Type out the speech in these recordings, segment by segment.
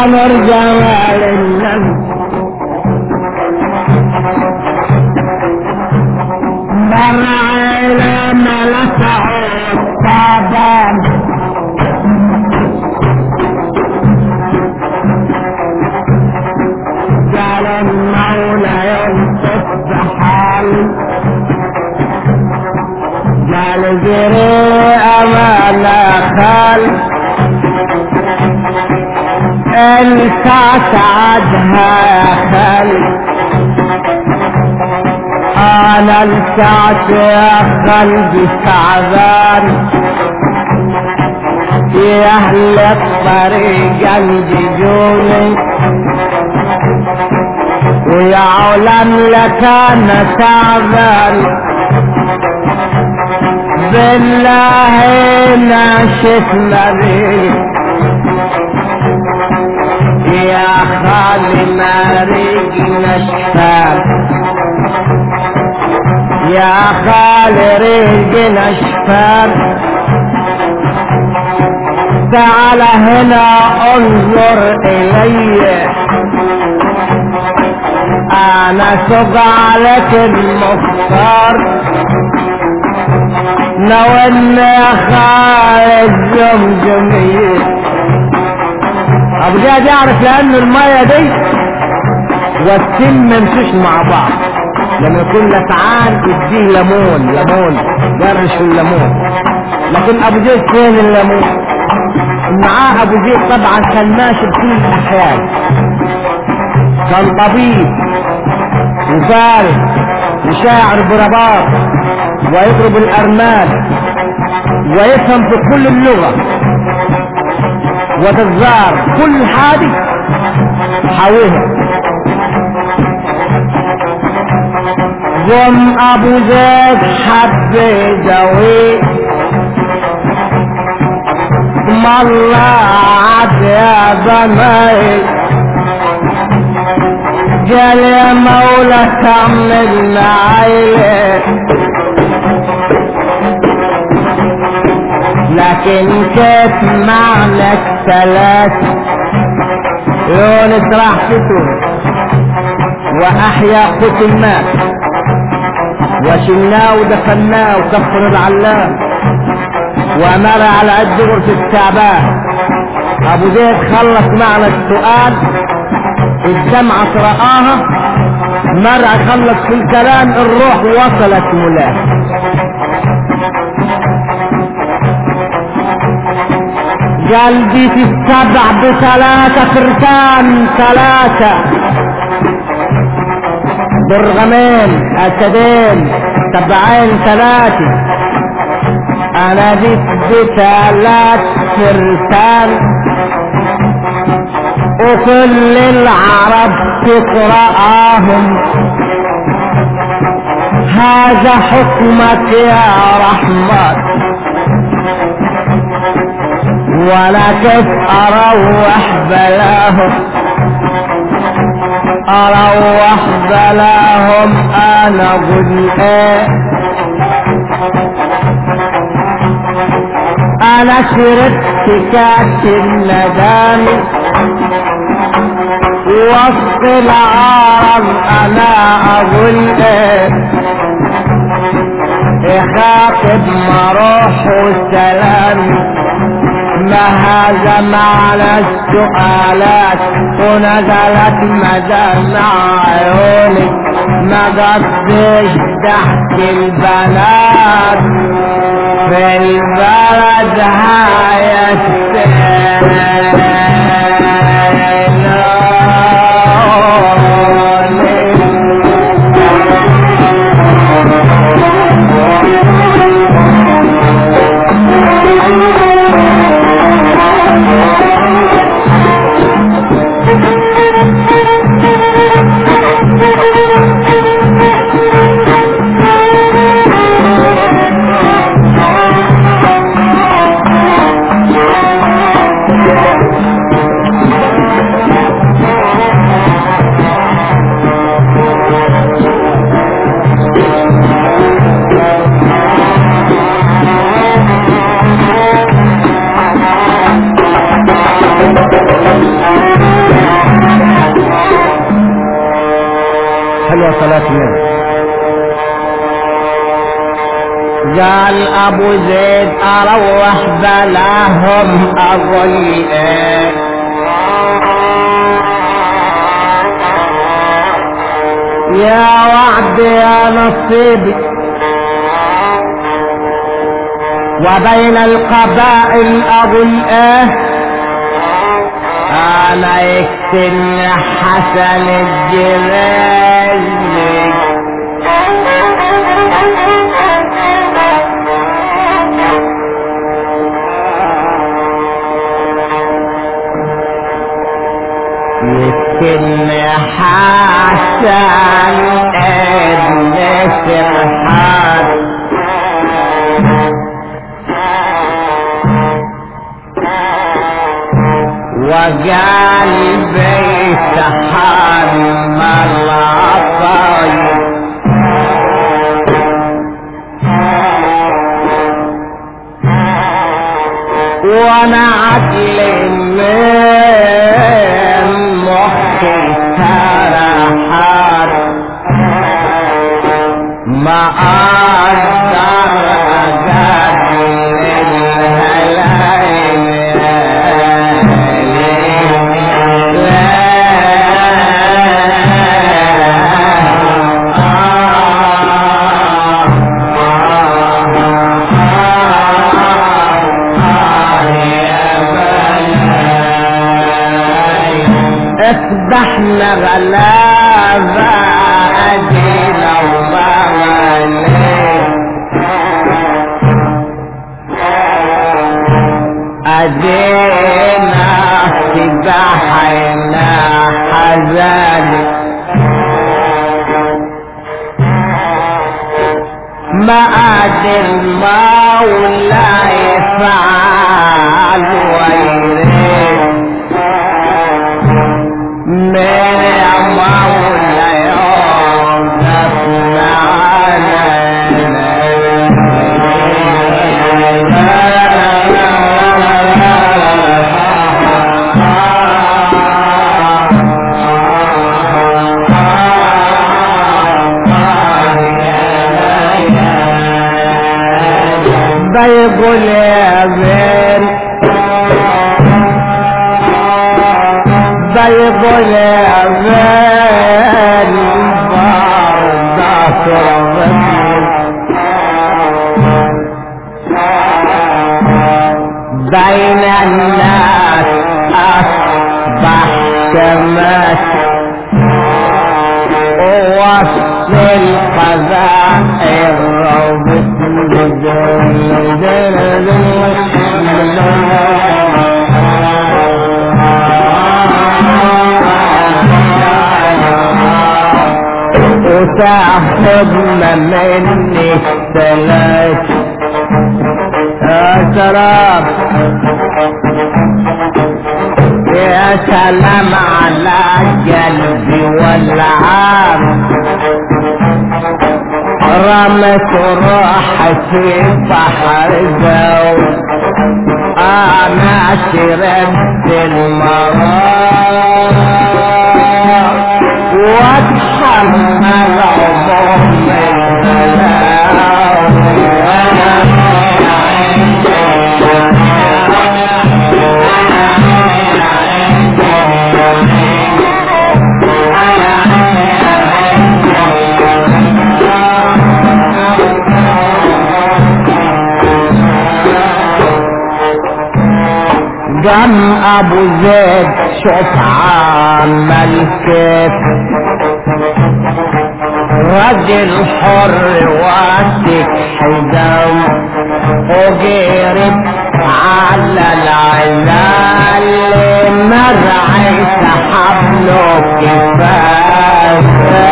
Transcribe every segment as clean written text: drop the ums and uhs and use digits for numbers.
نور جمال النبي برع إلى ملكه التعبان قال المولى ينصف بحال قال جري أمانا خال الكاس عدها يا خال انا الكاس يا قلبي تعبان يا اهل الطريق عندي جوني ويا علم لك انا تعبان بالله ناشفنا بيك يا خالي ماريك نشفان يا خالي ريق نشفان تعال هنا انظر الي انا سوق عليك المختار لو ان يا خالي الجمجمية ابو جاد يعرف لانه المية دي والسم ممشوش مع بعض لما يكون لسعان يديه ليمون جرش الليمون لكن ابو جيد فين الليمون معاه ابو جيد طبعا كان ماشي بكل الاحيان كان طبيب وفارس وشاعر برباط ويضرب الارمال ويفهم في كل اللغة وتزار كل حادث حاويها قم ابو زيد حب يجوي الله عاد يا ضمايل قال يا مولا كمل عيلي لكن كيف معنى الثلاثة يونس راح في تونس واحيا قتل مات وشلناه ودفناه وكفر العلام وامر على قد غرفة التعبان ابو زيد خلص معنى السؤال الدمعة رآها مرة خلص في الكلام الروح وصلت ملاه قلبي في السبع بثلاثة فرسان ثلاثة برغمين اسدين سبعين ثلاثة انا جيت بثلاث فرسان وكل العرب تقرأهم هذا حكمك يا رحمن ولا كيف اروح بلاهم انا قل ايه انا شربت كاس الندم وسط العرب انا اقول ايه اخاطب مروح وسلام ما هذا معنى السؤالات ونزلت مدمع عيوني ما قصدش تحت البنات في البلد هاي السنة حلوة صلاة النبي. قال ابو زيد اروح بلاهم اقول ايه يا وعد يا نصيبي وبين القبائل اقول ايه انا يكتن حسن الجرازي يكتن حسن ابن سرحان وقال بيت حرم العطايا وانا عقل من مخي سرحان ما اقدر اقابل الهلايل اصبحنا غلابة ادينا ومغالي ادينا سباحنا حزاني ما قادر مولا يفعل ويريد من يا مولا يوقف معنا بيقول يا بين بيقول يا بين بردات ربك بين الناس أصبح كماس ووصل القبائل ربك وتاخدنا مني الثلاث يا سلام يا سلام على قلبي والعام رمت روحتي بحر زوج انا شربت المرار واتحمل عموم قام ابو زيد شوف عمل كيف رجل حر واسك حزام وقرب على العزال مرعي سحب له كفايه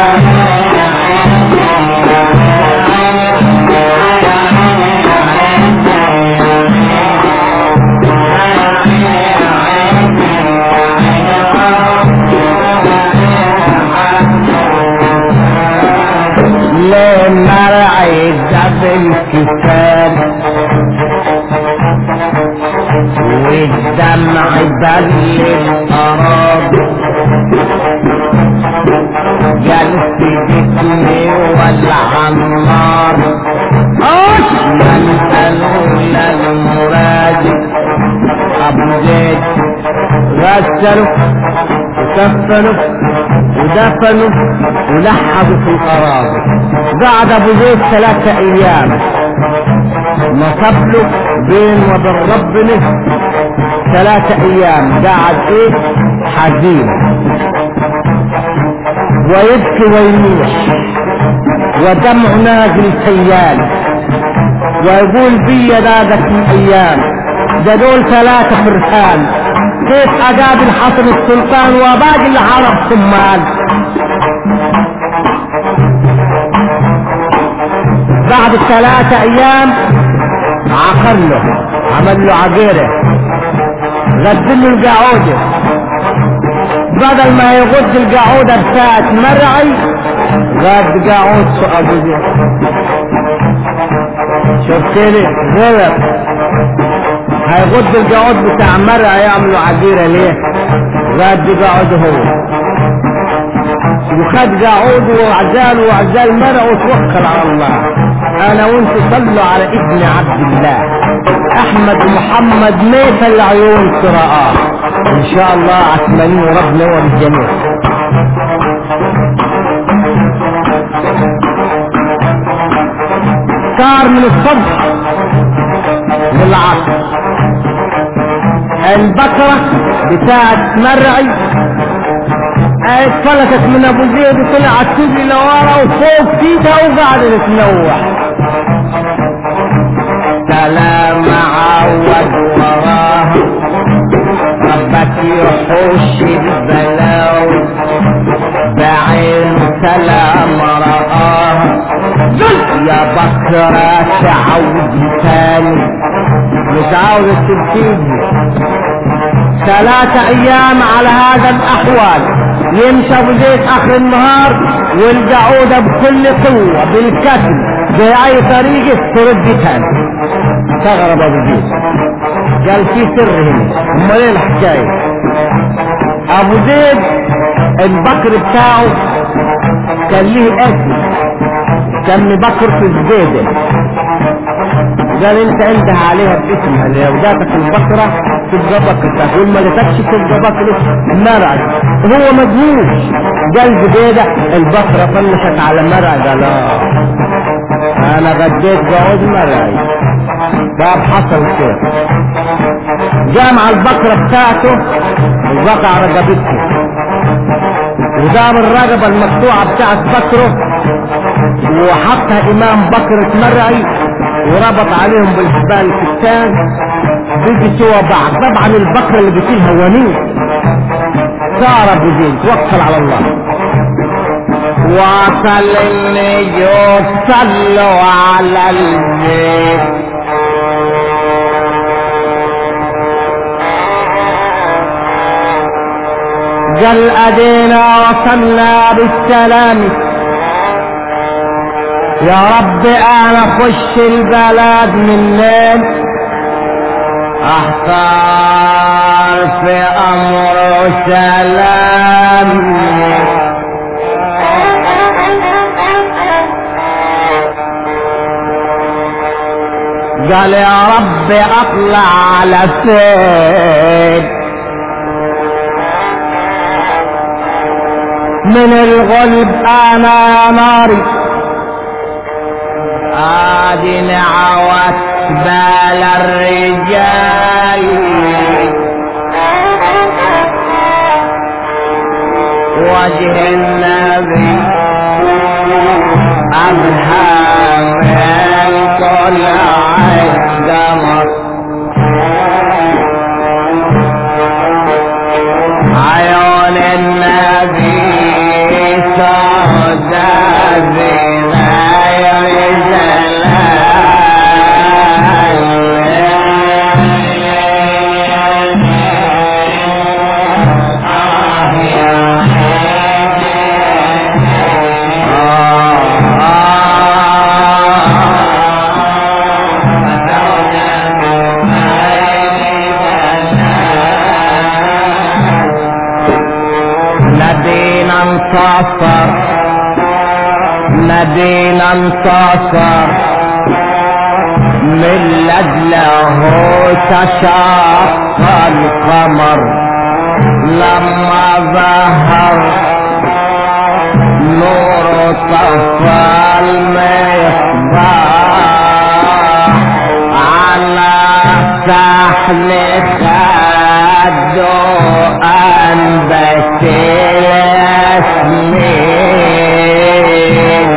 مرعي قبل كتاب والدمع بل الأراض قال ألف جسمي ولع النار من الأولى المراد أبو زيد غسلوا وكفنوا ودفنوا ولحظوا في الأراضي. قعد أبو زيد 3 أيام نصب له بين وبين ربنا 3 أيام قعد حزين ويبكي ويميح ودمع نازل سيال ويقول بي دادك من أيام ده دول 3 فرسان كيف أقابل حسن السلطان وباقي العرب ثمان. بعد 3 أيام عقر له عمل له عقيرة غدل له القعودة بدل ما يغد القعودة بتاعت مرعي غد قعود أبو زيد. شفت لي غلط هيغد القعود بتاع مرعي يعملوا عقيرة ليه؟ غد قعود هو وخد قعود وعزال مرعي وتوكل على الله. انا وانت صلوا على ابن عبد الله احمد محمد ميت العيون قراءات ان شاء الله عثمانين وربنا هو بالجميع. صار من الصبح للعصر البقرة بتاعت مرعي اتفلتت من ابو زيد وطلعت تجري لورا وفوق فيها وقاعدة تتنوح. سلام عود وراها ربك يحوش البلاوي بعين سلام رآها يا بكرة تعود تاني مش عاوز تبتدي. 3 أيام على هذا الأحوال يمشي ابو زيد اخر النهار والقعودة بكل قوة بالكتل بأي طريقة ترد تاني. استغرب ابو زيد قال في سر هنا. امال ايه الحكاية؟ ابو زيد البكر بتاعه كان ليه اسم كان بكر في الزبيدة. قال انت انده عليها باسمها لو جاتك البكرة تبقى بكرتك وما جاتكش تبقى بكرة مرعي. هو مجنون قال زبيدة البكرة فلشت على مرعي. قال انا غديت قعود مرعي. باب حصل كده جامع البكرة بتاعته وقع رقبته ودام الرقبة المقطوعة بتاعت بكره وحطها امام بكرة مرعي وربط عليهم بالحبال الكتان بيجي سوا بعض. طبعا البكرة اللي بيشيلها ونيس صار ابو زيد توكل على الله. وصل النجوم صلوا على البيت قال ادينا وصلنا بالسلام يا رب انا خش البلد منين احتار في امر سلام. قال يا رب اطلع على فين من الغلب انا يا ناري ادي عوت بال الرجال وجه النبي ابهام طلع القمر عيون النبي سوداء بغير زلال نبينا انتصر نبينا انتصر من لجله تشق القمر لما ظهر نور طفى المصباح على سحن خده أنبت الياسمين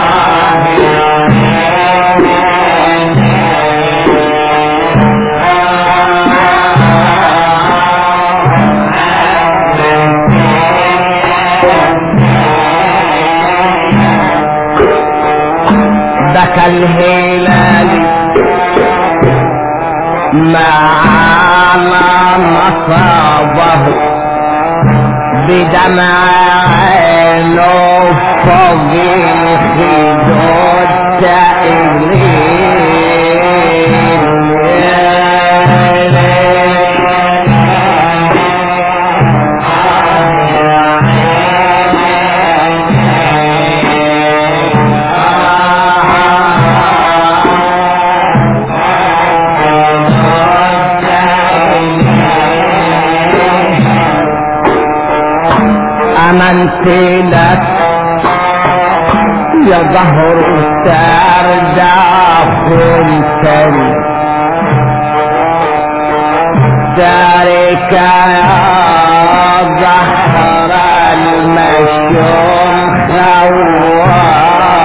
بكى الهلال معنا مصابه بدمع عينه فوق الخدود تائلين أمنت لك يا ظهر تردع خلتني دارك يا ظهر المشوم خوان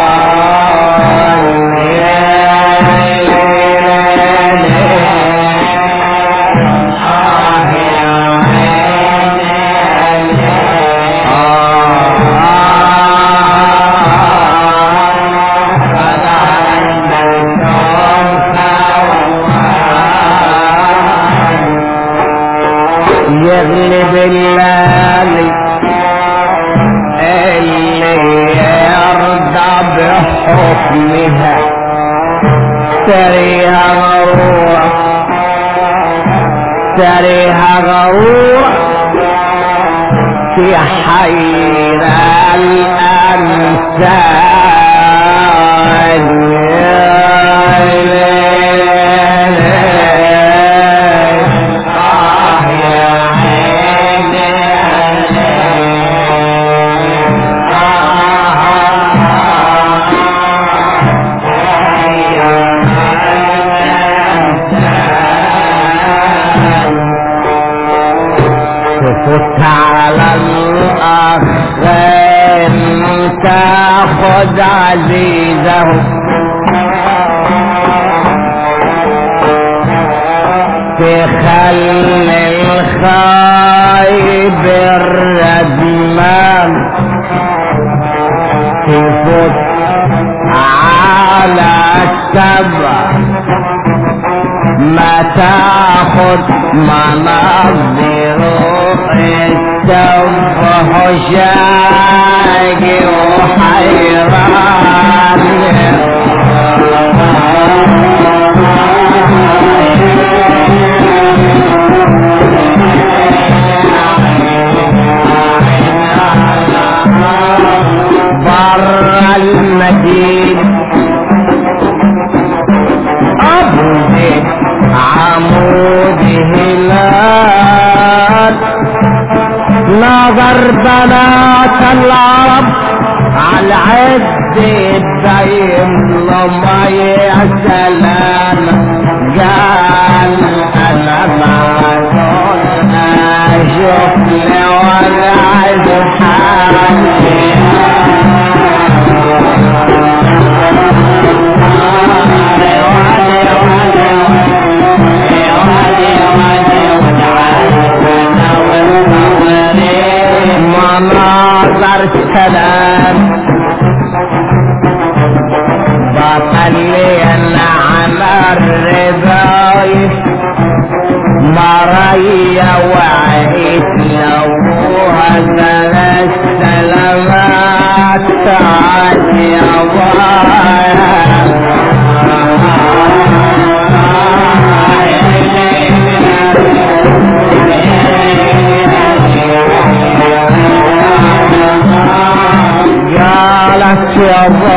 يغلب الليالي اللي يرضى بحكمها تريها غرورة تريها غرورة في حير الأمثال فت على الأخين تاخد عزيزه تخلي الخايب الردمان تفت على السبع ما تاخد مناظر التوفه شاقي وحيران بر المدينة أبو زيد عمود هلال نظر بنات العرب على عد الدين لما يا سلام قال انا معذور اشوف لي ولا عايز حالي مناظر السلام بطلي على الرضايف مريا وعيت لوها ثلاث سلامات تعال يا قالت يا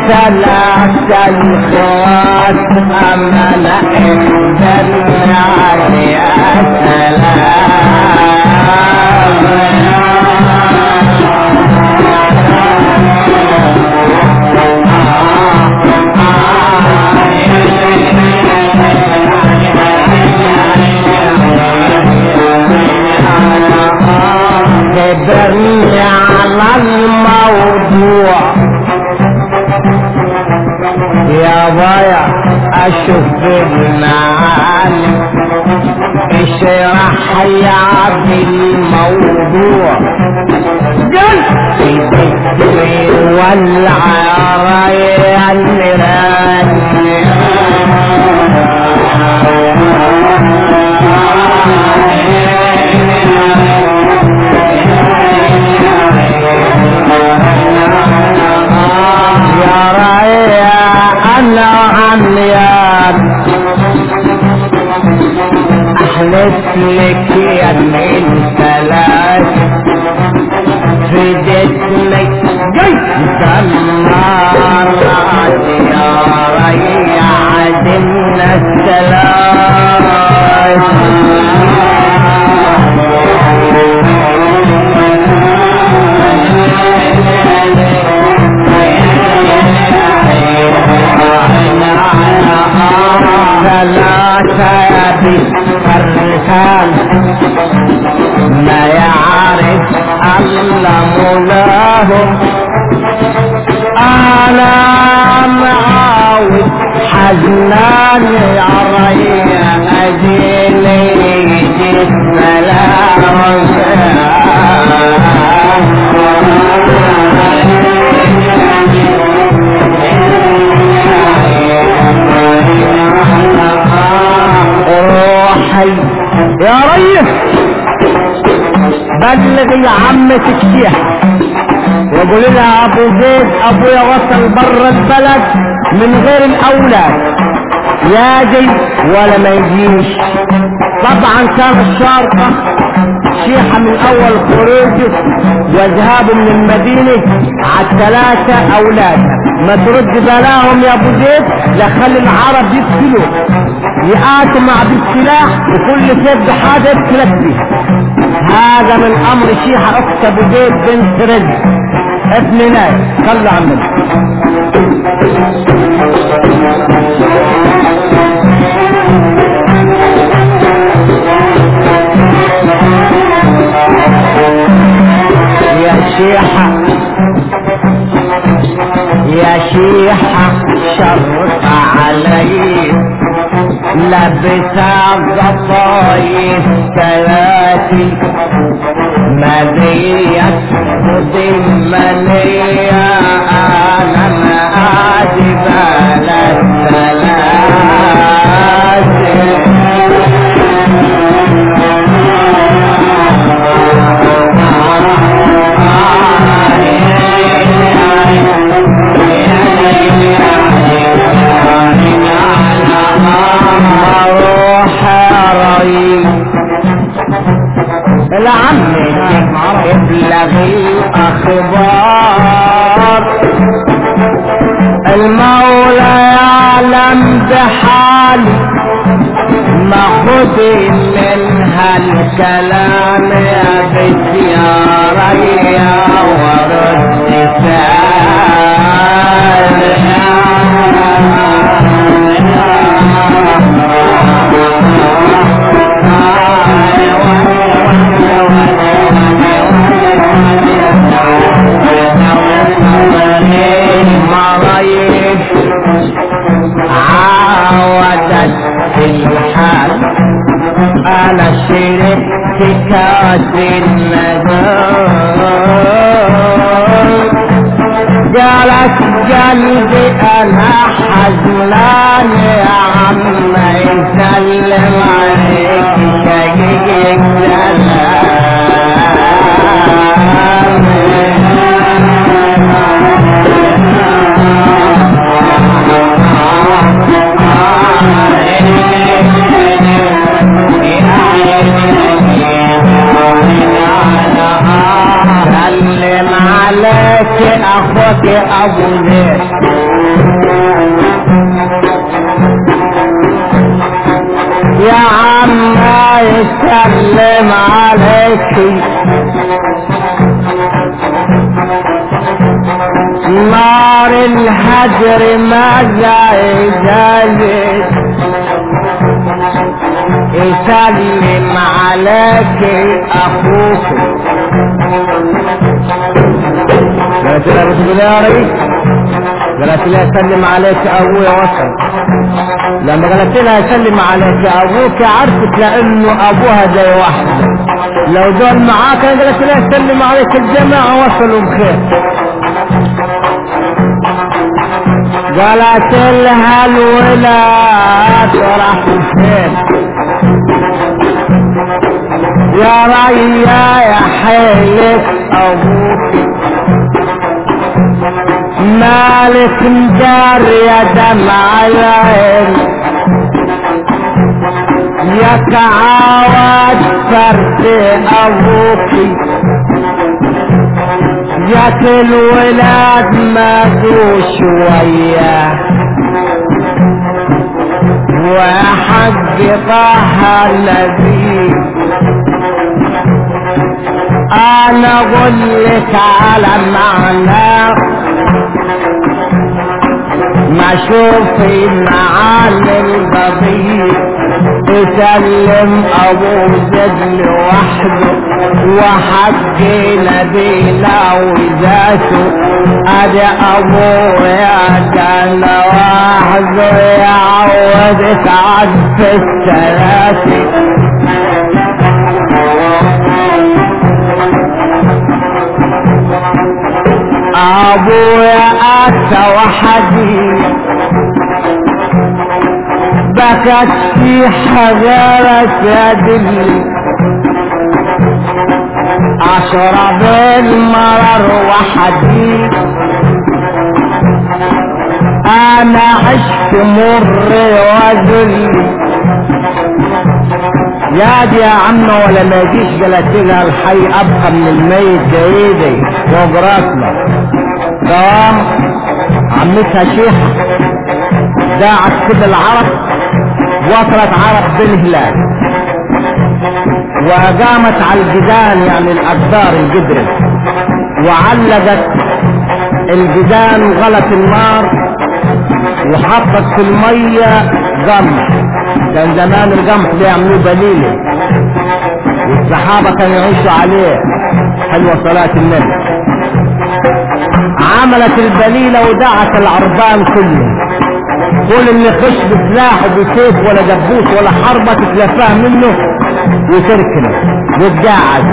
ثلاثة الخوات أمانة اخبرنا يا خبرني على الموضوع يا ضيع اشوف المعاني اشرح يا عبد الموضوع قل في ذكري والعرايا النيران مثلك يا من ثلاث في جسمك دمار يا ريعد الثلاث بالفرسان ما يعرف الا مولاهم انا معاود حزنان يا ريا اجيلي جسم لا يا ريس بلغي عمتك فيها وقول لها ابو زيد ابويا وصل بره البلد من غير الاولاد ياجي ولا ما يجيش. طبعا كان الشرطة شيحة من اول خروجه وذهابه من المدينة على 3 اولاد ما ترد بلاهم يا ابو زيد لخلي العرب يقتلوا يقاتوا مع بالسلاح وكل سيف بحاجة يقتلك فيه. هذا من امر شيحة اخت ابو زيد بنت رزق ابن ناس. صلوا على النبي. يا شيحة يا شيحة شرط علي لبس الضفايف 3 مليت ضمنية انا ما اجب على 3 لعمتك ابلغ الاخبار المولى يعلم بحالي ما خذ منها الكلام يا بنت يا ريا ورد عاودت الحال انا شربت كاس الندم قالت قلبي انا حزنان يا عم يسلم عليك شقيق سلم عليك اخوك ابو زيد يا عم يسلم عليك نار الهجر ما زايد يسلم عليك اخوك. قالت لها بسبلاري، قالت لها يسلم عليك ابويا وصل. لما قالت لها يسلم عليك ابوك عرفت لانه ابوها زي واحد، لو دول معاك قالت لها يسلم عليك الجماعة وصلوا بخير. قالت لها الولاد راح فين يا ريا يا حيلك ابوك مالك مدار يا دمع العين يا كعواد فرد ابوك يا كل ولاد ماتوا شوية وحق طه النبي. انا اقول لك على معنى ما شوفي معاني القضية يسلم ابو زد لوحده وحق نبينا وذاته ادي ابويا كان وحده يعودك عد في الثلاثة. ابويا اتى وحدي بكت في حجرة يدي اشرب المرر وحدي انا عشت مر وذلي. يا دي يا عم ولا ما يجيش قالت لها الحي ابقى من الميت جايدي فوق راسنا. قام عمتها شيخة داعت كده العرب وصلت عرب بالهلال وقامت على الجدان يعني الاقدار الجدر وعلقت الجدان وغلت النار وحطت في المية قمح. كان زمان القمح ده يعملوه بليلة والصحابة كانوا يعيشوا عليه. حلوة صلاة النبي. عملت البليلة ودعت العربان كله كل اللي خش بسلاح وبسيف ولا دبوس ولا حربة تتلفاه منه وتركنه وتقاعد.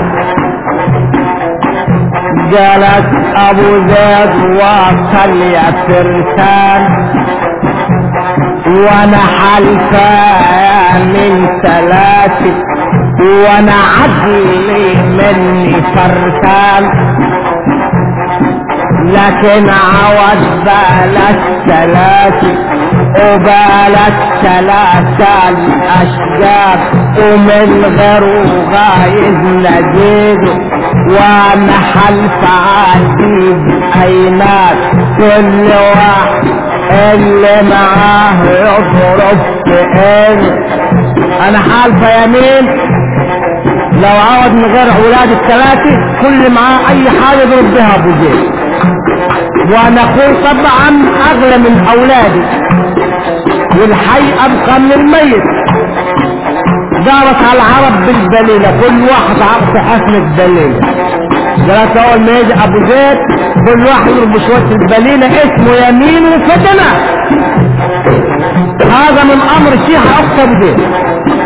قالت ابو زيد وصل يا فرسان وانا حلفة من ثلاثة وانا عدلي مني فرسان لكن عوض بالك ثلاثة وبالك ثلاثة الاشجار ومن غيره غايز نجيده وانا حلف عديد اينات كل واحد اللي معاه يضرب في ايه. انا حالفه يمين لو عوض من غير اولاد الثلاثه كل معاه اي حاجه يضرب بها ابو زيد. وانا اخوي طبعا اغلى من اولادي والحي ابقى من الميت. دارت على العرب بالدليله كل واحد عرف حسن الدليله. قالت اول ما يجي ابو زيد كل واحد يضرب شويه الدليله اسمه يمين وفتنه. هذا من امر الشيخ اقصى ابو زيد